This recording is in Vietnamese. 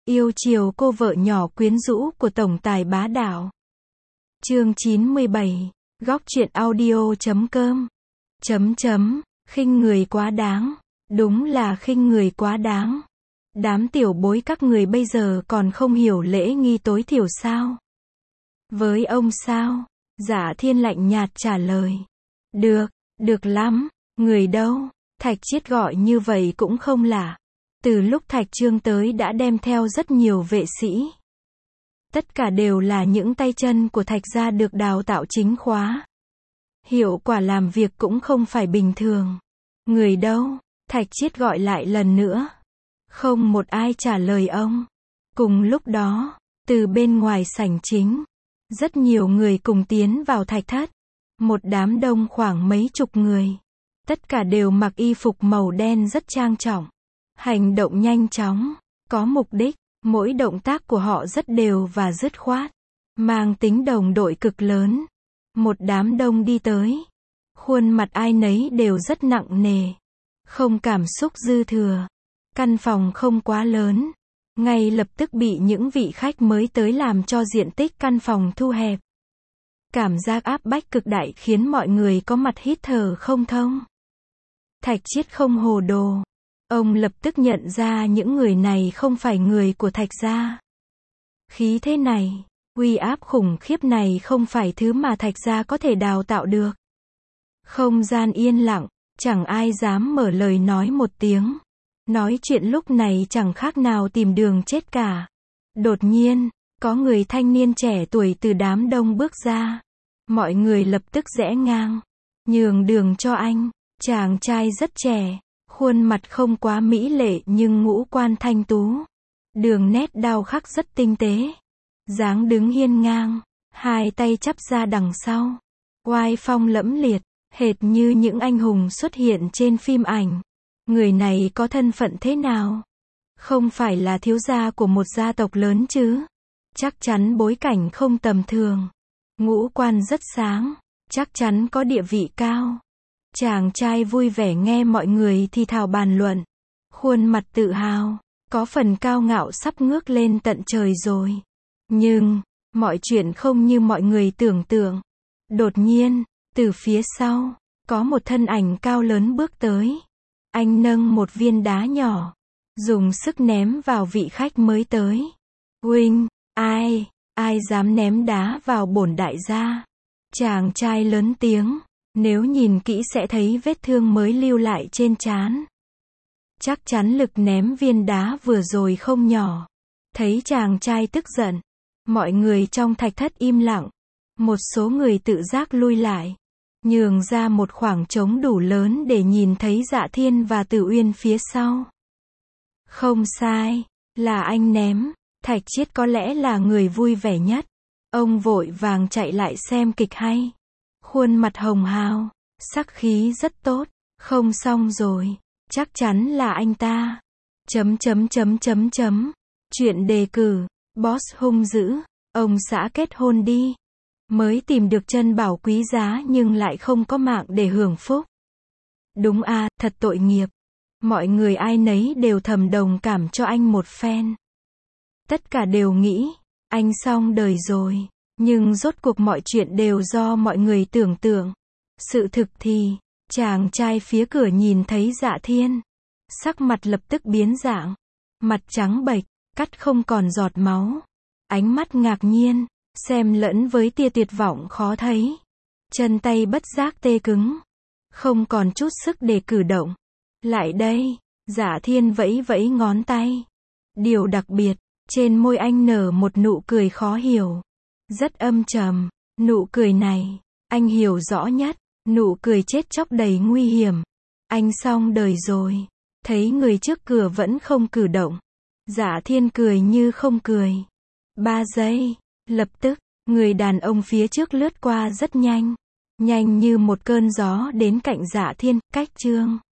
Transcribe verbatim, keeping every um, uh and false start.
Yêu chiều cô vợ nhỏ quyến rũ của tổng tài bá đạo. Chương chín mươi bảy, góc truyện audio chấm com. Chấm chấm, khinh người quá đáng. Đúng là khinh người quá đáng. Đám tiểu bối các người bây giờ còn không hiểu lễ nghi tối thiểu sao? Với ông sao? Dạ Thiên lạnh nhạt trả lời. Được, được lắm, người đâu? Thạch Chiết gọi như vậy cũng không lạ. Từ lúc Thạch Trương tới đã đem theo rất nhiều vệ sĩ. Tất cả đều là những tay chân của Thạch gia được đào tạo chính khóa. Hiệu quả làm việc cũng không phải bình thường. Người đâu? Thạch Chiết gọi lại lần nữa. Không một ai trả lời ông. Cùng lúc đó, từ bên ngoài sảnh chính, rất nhiều người cùng tiến vào thạch thất. Một đám đông khoảng mấy chục người. Tất cả đều mặc y phục màu đen rất trang trọng. Hành động nhanh chóng, có mục đích, mỗi động tác của họ rất đều và dứt khoát, mang tính đồng đội cực lớn. Một đám đông đi tới, khuôn mặt ai nấy đều rất nặng nề, không cảm xúc dư thừa. Căn phòng không quá lớn, ngay lập tức bị những vị khách mới tới làm cho diện tích căn phòng thu hẹp. Cảm giác áp bách cực đại khiến mọi người có mặt hít thở không thông. Thạch Chiết không hồ đồ. Ông lập tức nhận ra những người này không phải người của Thạch gia. Khí thế này, uy áp khủng khiếp này không phải thứ mà Thạch gia có thể đào tạo được. Không gian yên lặng, chẳng ai dám mở lời nói một tiếng. Nói chuyện lúc này chẳng khác nào tìm đường chết cả. Đột nhiên, có người thanh niên trẻ tuổi từ đám đông bước ra. Mọi người lập tức rẽ ngang, nhường đường cho anh. Chàng trai rất trẻ. Khuôn mặt không quá mỹ lệ nhưng ngũ quan thanh tú. Đường nét đao khắc rất tinh tế. Dáng đứng hiên ngang, hai tay chắp ra đằng sau. Oai phong lẫm liệt, hệt như những anh hùng xuất hiện trên phim ảnh. Người này có thân phận thế nào? Không phải là thiếu gia của một gia tộc lớn chứ? Chắc chắn bối cảnh không tầm thường. Ngũ quan rất sáng, chắc chắn có địa vị cao. Chàng trai vui vẻ nghe mọi người thì thào bàn luận. Khuôn mặt tự hào, có phần cao ngạo sắp ngước lên tận trời rồi. Nhưng, mọi chuyện không như mọi người tưởng tượng. Đột nhiên, từ phía sau, có một thân ảnh cao lớn bước tới. Anh nâng một viên đá nhỏ, dùng sức ném vào vị khách mới tới. Huynh, ai, ai dám ném đá vào bổn đại gia? Chàng trai lớn tiếng. Nếu nhìn kỹ sẽ thấy vết thương mới lưu lại trên trán. Chắc chắn lực ném viên đá vừa rồi không nhỏ. Thấy chàng trai tức giận, mọi người trong thạch thất im lặng. Một số người tự giác lui lại, nhường ra một khoảng trống đủ lớn để nhìn thấy Dạ Thiên và Tử Uyên phía sau. Không sai, là anh ném. Thạch Chiết có lẽ là người vui vẻ nhất. Ông vội vàng chạy lại xem kịch hay. Khuôn mặt hồng hào, sắc khí rất tốt. Không xong rồi, chắc chắn là anh ta. Chấm chấm chấm chấm chấm. Chuyện đề cử, boss hung dữ, ông xã kết hôn đi. Mới tìm được chân bảo quý giá nhưng lại không có mạng để hưởng phúc. Đúng à, thật tội nghiệp. Mọi người ai nấy đều thầm đồng cảm cho anh một phen. Tất cả đều nghĩ, anh xong đời rồi. Nhưng rốt cuộc mọi chuyện đều do mọi người tưởng tượng. Sự thực thì, chàng trai phía cửa nhìn thấy Dạ Thiên. Sắc mặt lập tức biến dạng. Mặt trắng bệch, cắt không còn giọt máu. Ánh mắt ngạc nhiên, xem lẫn với tia tuyệt vọng khó thấy. Chân tay bất giác tê cứng. Không còn chút sức để cử động. Lại đây, Dạ Thiên vẫy vẫy ngón tay. Điều đặc biệt, trên môi anh nở một nụ cười khó hiểu. Rất âm trầm, nụ cười này, anh hiểu rõ nhất, nụ cười chết chóc đầy nguy hiểm. Anh xong đời rồi, thấy người trước cửa vẫn không cử động. Dạ Thiên cười như không cười. Ba giây, lập tức, người đàn ông phía trước lướt qua rất nhanh. Nhanh như một cơn gió đến cạnh Dạ Thiên, cách Trương.